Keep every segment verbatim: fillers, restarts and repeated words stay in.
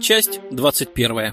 Часть двадцать первая.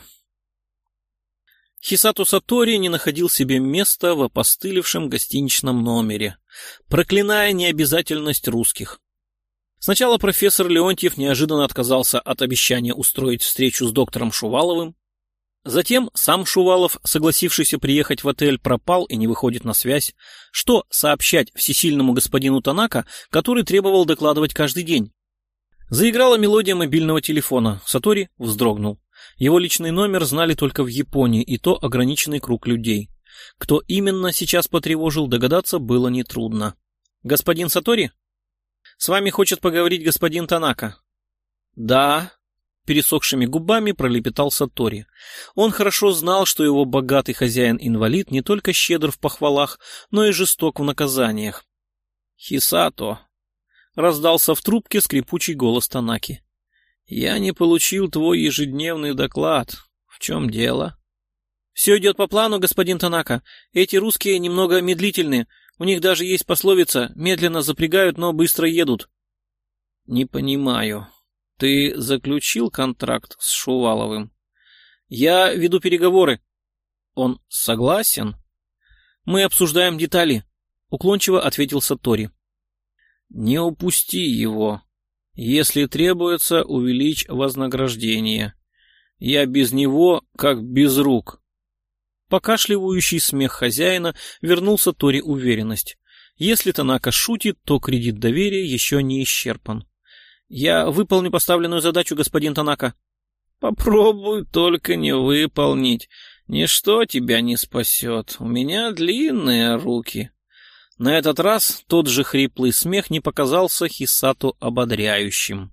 Хисато Сатори не находил себе места в опостылевшем гостиничном номере, проклиная необязательность русских. Сначала профессор Леонтьев неожиданно отказался от обещания устроить встречу с доктором Шуваловым. Затем сам Шувалов, согласившийся приехать в отель, пропал и не выходит на связь. Что сообщать всесильному господину Танака, который требовал докладывать каждый день? Заиграла мелодия мобильного телефона. Сатори вздрогнул. Его личный номер знали только в Японии, и то ограниченный круг людей. Кто именно сейчас потревожил, догадаться было нетрудно. «Господин Сатори? С вами хочет поговорить господин Танака». «Да», — пересохшими губами пролепетал Сатори. Он хорошо знал, что его богатый хозяин-инвалид не только щедр в похвалах, но и жесток в наказаниях. «Хисато», — раздался в трубке скрипучий голос Танаки. «Я не получил твой ежедневный доклад. В чем дело?» «Все идет по плану, господин Танака. Эти русские немного медлительны. У них даже есть пословица: медленно запрягают, но быстро едут». «Не понимаю. Ты заключил контракт с Шуваловым?» «Я веду переговоры». «Он согласен?» «Мы обсуждаем детали», — уклончиво ответил Сатори. «Не упусти его. Если требуется, увеличь вознаграждение. Я без него как без рук». Покашливающий смех хозяина вернул Сатори уверенность. Если Танака шутит, то кредит доверия еще не исчерпан. «Я выполню поставленную задачу, господин Танака». «Попробуй только не выполнить. Ничто тебя не спасет. У меня длинные руки». На этот раз тот же хриплый смех не показался Хисато ободряющим.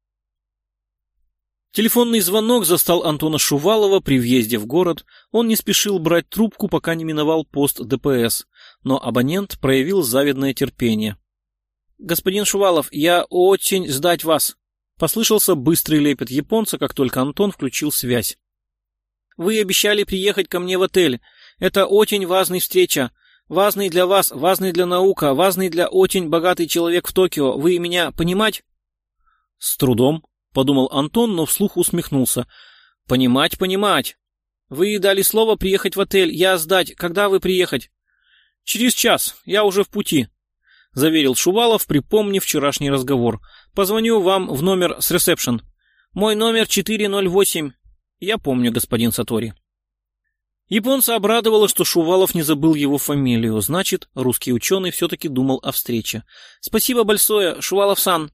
Телефонный звонок застал Антона Шувалова при въезде в город. Он не спешил брать трубку, пока не миновал пост ДПС, но абонент проявил завидное терпение. «Господин Шувалов, я очень ждать вас», — послышался быстрый лепет японца, как только Антон включил связь. «Вы обещали приехать ко мне в отель. Это очень важная встреча. Важный для вас, важный для наука, важный для очень богатый человек в Токио. Вы меня понимать?» «С трудом», — подумал Антон, но вслух усмехнулся. «Понимать, понимать. Вы дали слово приехать в отель. Я сдать. Когда вы приехать?» «Через час. Я уже в пути», — заверил Шувалов, припомнив вчерашний разговор. «Позвоню вам в номер с ресепшн. Мой номер четыре ноль восемь. Я помню, господин Сатори». Японца обрадовало, что Шувалов не забыл его фамилию. Значит, русский ученый все-таки думал о встрече. «Спасибо большое, Шувалов-сан».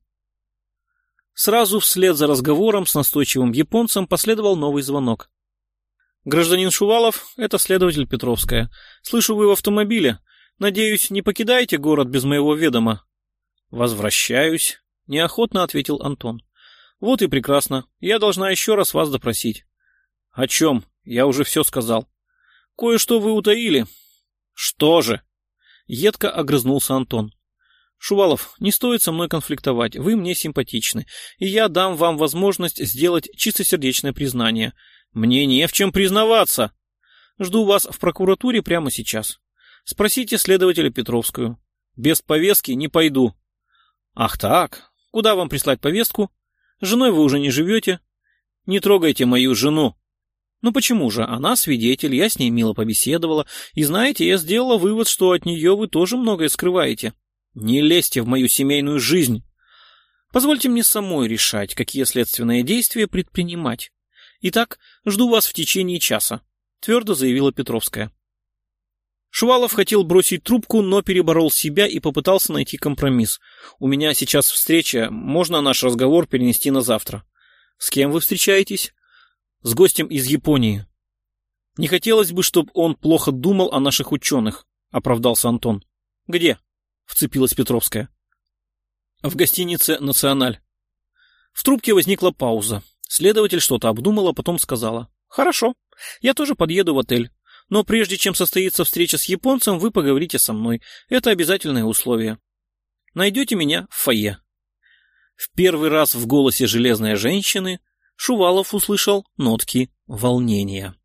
Сразу вслед за разговором с настойчивым японцем последовал новый звонок. «Гражданин Шувалов, это следователь Петровская. Слышу, вы в автомобиле. Надеюсь, не покидаете город без моего ведома?» «Возвращаюсь», — неохотно ответил Антон. «Вот и прекрасно. Я должна еще раз вас допросить». «О чем? Я уже все сказал». «Кое-что вы утаили». «Что же?» — едко огрызнулся Антон. «Шувалов, не стоит со мной конфликтовать. Вы мне симпатичны, и я дам вам возможность сделать чистосердечное признание». «Мне не в чем признаваться». «Жду вас в прокуратуре прямо сейчас. Спросите следователя Петровскую. Без повестки не пойду». «Ах так? Куда вам прислать повестку? С женой вы уже не живете». «Не трогайте мою жену». «Ну почему же? Она свидетель, я с ней мило побеседовала, и знаете, я сделала вывод, что от нее вы тоже многое скрываете». «Не лезьте в мою семейную жизнь». «Позвольте мне самой решать, какие следственные действия предпринимать. Итак, жду вас в течение часа», — твердо заявила Петровская. Шувалов хотел бросить трубку, но переборол себя и попытался найти компромисс. «У меня сейчас встреча, можно наш разговор перенести на завтра?» «С кем вы встречаетесь?» «С гостем из Японии». «Не хотелось бы, чтобы он плохо думал о наших ученых», — оправдался Антон. «Где?» — вцепилась Петровская. «В гостинице «Националь». В трубке возникла пауза. Следователь что-то обдумала, потом сказала: «Хорошо, я тоже подъеду в отель. Но прежде чем состоится встреча с японцем, вы поговорите со мной. Это обязательное условие. Найдете меня в фойе». В первый раз в голосе железной женщины Шувалов услышал нотки волнения.